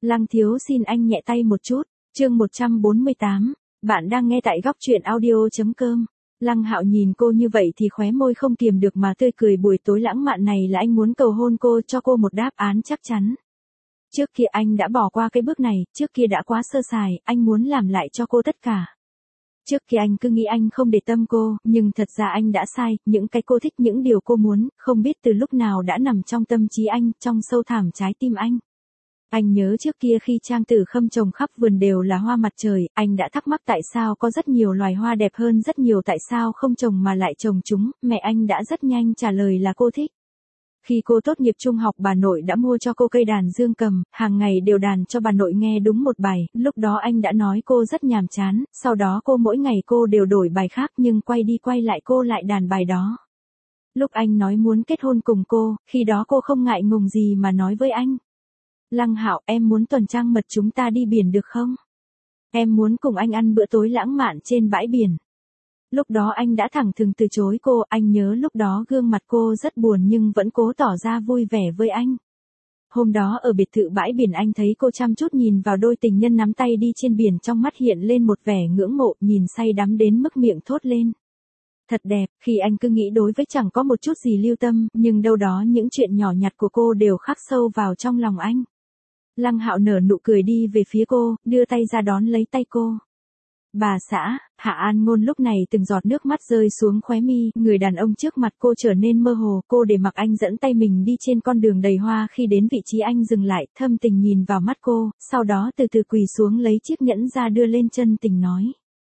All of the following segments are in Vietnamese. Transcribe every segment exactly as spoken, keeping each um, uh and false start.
Lăng thiếu xin anh nhẹ tay một chút, chương một trăm bốn mươi tám, bạn đang nghe tại góc truyện audio.com. Lăng Hạo nhìn cô như vậy thì khóe môi không kiềm được mà tươi cười, buổi tối lãng mạn này là anh muốn cầu hôn cô, cho cô một đáp án chắc chắn. Trước kia anh đã bỏ qua cái bước này, trước kia đã quá sơ sài, anh muốn làm lại cho cô tất cả. Trước kia anh cứ nghĩ anh không để tâm cô, nhưng thật ra anh đã sai, những cái cô thích, những điều cô muốn, không biết từ lúc nào đã nằm trong tâm trí anh, trong sâu thẳm trái tim anh. Anh nhớ trước kia khi Trang Tử Khâm trồng khắp vườn đều là hoa mặt trời, anh đã thắc mắc tại sao có rất nhiều loài hoa đẹp hơn rất nhiều, tại sao không trồng mà lại trồng chúng, mẹ anh đã rất nhanh trả lời là cô thích. Khi cô tốt nghiệp trung học, bà nội đã mua cho cô cây đàn dương cầm, hàng ngày đều đàn cho bà nội nghe đúng một bài, lúc đó anh đã nói cô rất nhàm chán, sau đó cô mỗi ngày cô đều đổi bài khác nhưng quay đi quay lại cô lại đàn bài đó. Lúc anh nói muốn kết hôn cùng cô, khi đó cô không ngại ngùng gì mà nói với anh. Lăng Hạo, em muốn tuần trăng mật chúng ta đi biển được không? Em muốn cùng anh ăn bữa tối lãng mạn trên bãi biển. Lúc đó anh đã thẳng thừng từ chối cô, anh nhớ lúc đó gương mặt cô rất buồn nhưng vẫn cố tỏ ra vui vẻ với anh. Hôm đó ở biệt thự bãi biển anh thấy cô chăm chút nhìn vào đôi tình nhân nắm tay đi trên biển, trong mắt hiện lên một vẻ ngưỡng mộ, nhìn say đắm đến mức miệng thốt lên. Thật đẹp, khi anh cứ nghĩ đối với chẳng có một chút gì lưu tâm, nhưng đâu đó những chuyện nhỏ nhặt của cô đều khắc sâu vào trong lòng anh. Lăng Hạo nở nụ cười đi về phía cô, đưa tay ra đón lấy tay cô. Bà xã, Hạ An Ngôn lúc này từng giọt nước mắt rơi xuống khóe mi, người đàn ông trước mặt cô trở nên mơ hồ, cô để mặc anh dẫn tay mình đi trên con đường đầy hoa, khi đến vị trí anh dừng lại, thâm tình nhìn vào mắt cô, sau đó từ từ quỳ xuống lấy chiếc nhẫn ra đưa lên, chân tình nói.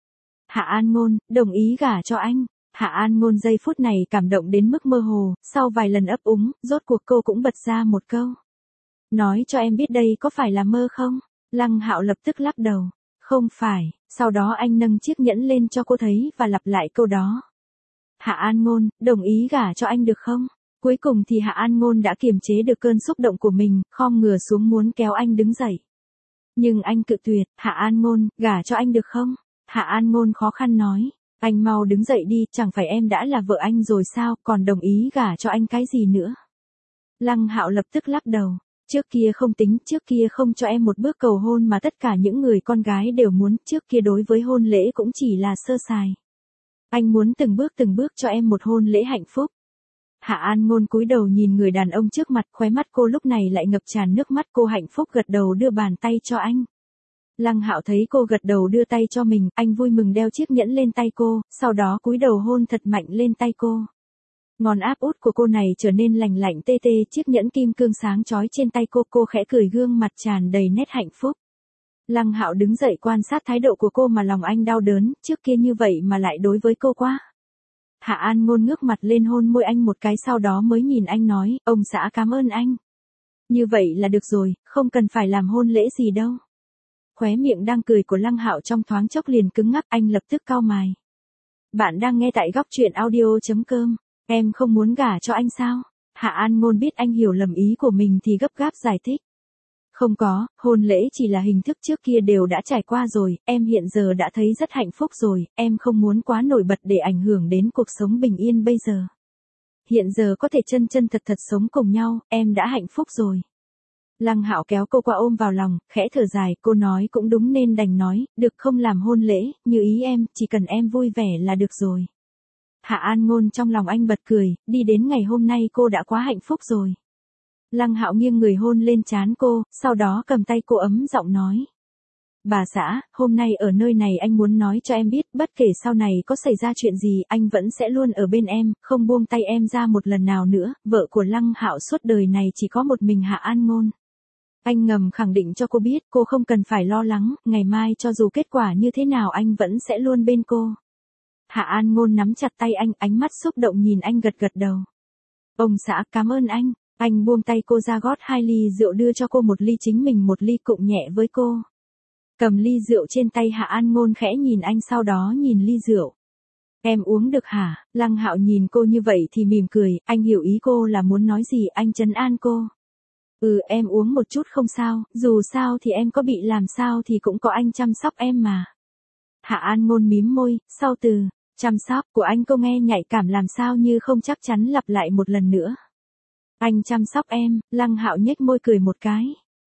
Hạ An Ngôn, đồng ý gả cho anh. Hạ An Ngôn giây phút này cảm động đến mức mơ hồ, sau vài lần ấp úng, rốt cuộc cô cũng bật ra một câu. Nói cho em biết đây có phải là mơ không? Lăng Hạo lập tức lắc đầu. Không phải, sau đó anh nâng chiếc nhẫn lên cho cô thấy và lặp lại câu đó. Hạ An Ngôn, đồng ý gả cho anh được không? Cuối cùng thì Hạ An Ngôn đã kiềm chế được cơn xúc động của mình, khom người xuống muốn kéo anh đứng dậy. Nhưng anh cự tuyệt. Hạ An Ngôn, gả cho anh được không? Hạ An Ngôn khó khăn nói. Anh mau đứng dậy đi, chẳng phải em đã là vợ anh rồi sao, còn đồng ý gả cho anh cái gì nữa? Lăng Hạo lập tức lắc đầu. Trước kia không tính, trước kia không cho em một bước cầu hôn mà tất cả những người con gái đều muốn, trước kia đối với hôn lễ cũng chỉ là sơ sài. Anh muốn từng bước từng bước cho em một hôn lễ hạnh phúc. Hạ An Ngôn cúi đầu nhìn người đàn ông trước mặt, khóe mắt cô lúc này lại ngập tràn nước mắt, cô hạnh phúc gật đầu đưa bàn tay cho anh. Lăng Hạo thấy cô gật đầu đưa tay cho mình, anh vui mừng đeo chiếc nhẫn lên tay cô, sau đó cúi đầu hôn thật mạnh lên tay cô. Ngón áp út của cô này trở nên lành lạnh tê tê, chiếc nhẫn kim cương sáng chói trên tay cô, cô khẽ cười, gương mặt tràn đầy nét hạnh phúc. Lăng Hạo đứng dậy quan sát thái độ của cô mà lòng anh đau đớn, trước kia như vậy mà lại đối với cô quá. Hạ An Ngôn ngước mặt lên hôn môi anh một cái, sau đó mới nhìn anh nói, ông xã cảm ơn anh. Như vậy là được rồi, không cần phải làm hôn lễ gì đâu. Khóe miệng đang cười của Lăng Hạo trong thoáng chốc liền cứng ngắc, anh lập tức cau mày. Bạn đang nghe tại góc truyện audio.com. Em không muốn gả cho anh sao? Hạ An Ngôn biết anh hiểu lầm ý của mình thì gấp gáp giải thích. Không có, hôn lễ chỉ là hình thức, trước kia đều đã trải qua rồi, em hiện giờ đã thấy rất hạnh phúc rồi, em không muốn quá nổi bật để ảnh hưởng đến cuộc sống bình yên bây giờ. Hiện giờ có thể chân chân thật thật sống cùng nhau, em đã hạnh phúc rồi. Lăng Hạo kéo cô qua ôm vào lòng, khẽ thở dài, cô nói cũng đúng nên đành nói, được không làm hôn lễ, như ý em, chỉ cần em vui vẻ là được rồi. Hạ An Ngôn trong lòng anh bật cười, đi đến ngày hôm nay cô đã quá hạnh phúc rồi. Lăng Hạo nghiêng người hôn lên trán cô, sau đó cầm tay cô ấm giọng nói. Bà xã, hôm nay ở nơi này anh muốn nói cho em biết, bất kể sau này có xảy ra chuyện gì, anh vẫn sẽ luôn ở bên em, không buông tay em ra một lần nào nữa, vợ của Lăng Hạo suốt đời này chỉ có một mình Hạ An Ngôn. Anh ngầm khẳng định cho cô biết, cô không cần phải lo lắng, ngày mai cho dù kết quả như thế nào anh vẫn sẽ luôn bên cô. Hạ An Ngôn nắm chặt tay anh, ánh mắt xúc động nhìn anh gật gật đầu. Ông xã, cảm ơn anh. Anh buông tay cô ra, gót hai ly rượu đưa cho cô một ly, chính mình một ly, cụng nhẹ với cô. Cầm ly rượu trên tay, Hạ An Ngôn khẽ nhìn anh, sau đó nhìn ly rượu. Em uống được hả? Lăng Hạo nhìn cô như vậy thì mỉm cười, anh hiểu ý cô là muốn nói gì, anh trấn an cô. Ừ, em uống một chút không sao, dù sao thì em có bị làm sao thì cũng có anh chăm sóc em mà. Hạ An Ngôn mím môi, sau từ chăm sóc của anh cô nghe nhạy cảm làm sao như không chắc chắn lặp lại một lần nữa. Anh chăm sóc em, Lăng Hạo nhếch môi cười một cái.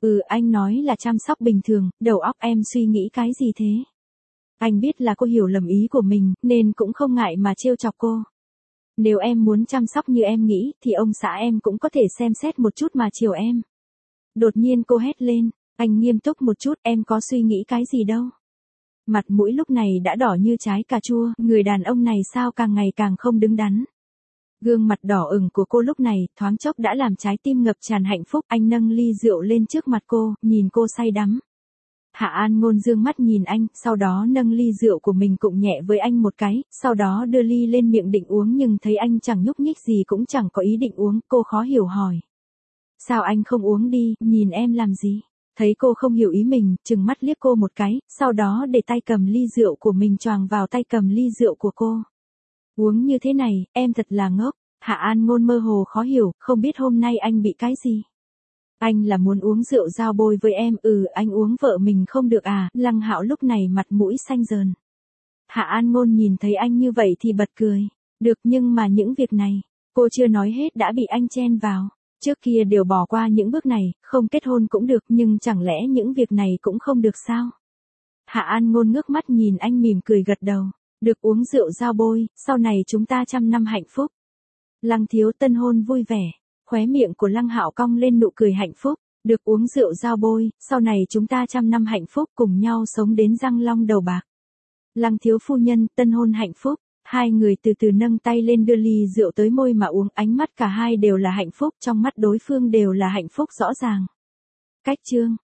Ừ, anh nói là chăm sóc bình thường, đầu óc em suy nghĩ cái gì thế? Anh biết là cô hiểu lầm ý của mình, nên cũng không ngại mà trêu chọc cô. Nếu em muốn chăm sóc như em nghĩ, thì ông xã em cũng có thể xem xét một chút mà chiều em. Đột nhiên cô hét lên, anh nghiêm túc một chút, em có suy nghĩ cái gì đâu. Mặt mũi lúc này đã đỏ như trái cà chua, người đàn ông này sao càng ngày càng không đứng đắn. Gương mặt đỏ ửng của cô lúc này, thoáng chốc đã làm trái tim ngập tràn hạnh phúc. Anh nâng ly rượu lên trước mặt cô, nhìn cô say đắm. Hạ An Ngôn dương mắt nhìn anh, sau đó nâng ly rượu của mình cụng nhẹ với anh một cái, sau đó đưa ly lên miệng định uống nhưng thấy anh chẳng nhúc nhích gì cũng chẳng có ý định uống, cô khó hiểu hỏi. Sao anh không uống đi, nhìn em làm gì? Thấy cô không hiểu ý mình, chừng mắt liếc cô một cái, sau đó để tay cầm ly rượu của mình choàng vào tay cầm ly rượu của cô. Uống như thế này, em thật là ngốc. Hạ An Ngôn mơ hồ khó hiểu, không biết hôm nay anh bị cái gì. Anh là muốn uống rượu giao bôi với em, ừ anh uống vợ mình không được à, Lăng Hạo lúc này mặt mũi xanh dờn. Hạ An Ngôn nhìn thấy anh như vậy thì bật cười. Được nhưng mà những việc này, cô chưa nói hết đã bị anh chen vào. Trước kia đều bỏ qua những bước này, không kết hôn cũng được nhưng chẳng lẽ những việc này cũng không được sao? Hạ An Ngôn ngước mắt nhìn anh mỉm cười gật đầu. Được uống rượu giao bôi, sau này chúng ta trăm năm hạnh phúc. Lăng thiếu tân hôn vui vẻ. Khóe miệng của Lăng Hạo cong lên nụ cười hạnh phúc. Được uống rượu giao bôi, sau này chúng ta trăm năm hạnh phúc cùng nhau sống đến răng long đầu bạc. Lăng thiếu phu nhân tân hôn hạnh phúc. Hai người từ từ nâng tay lên đưa ly rượu tới môi mà uống, ánh mắt cả hai đều là hạnh phúc, trong mắt đối phương đều là hạnh phúc rõ ràng. Cách chương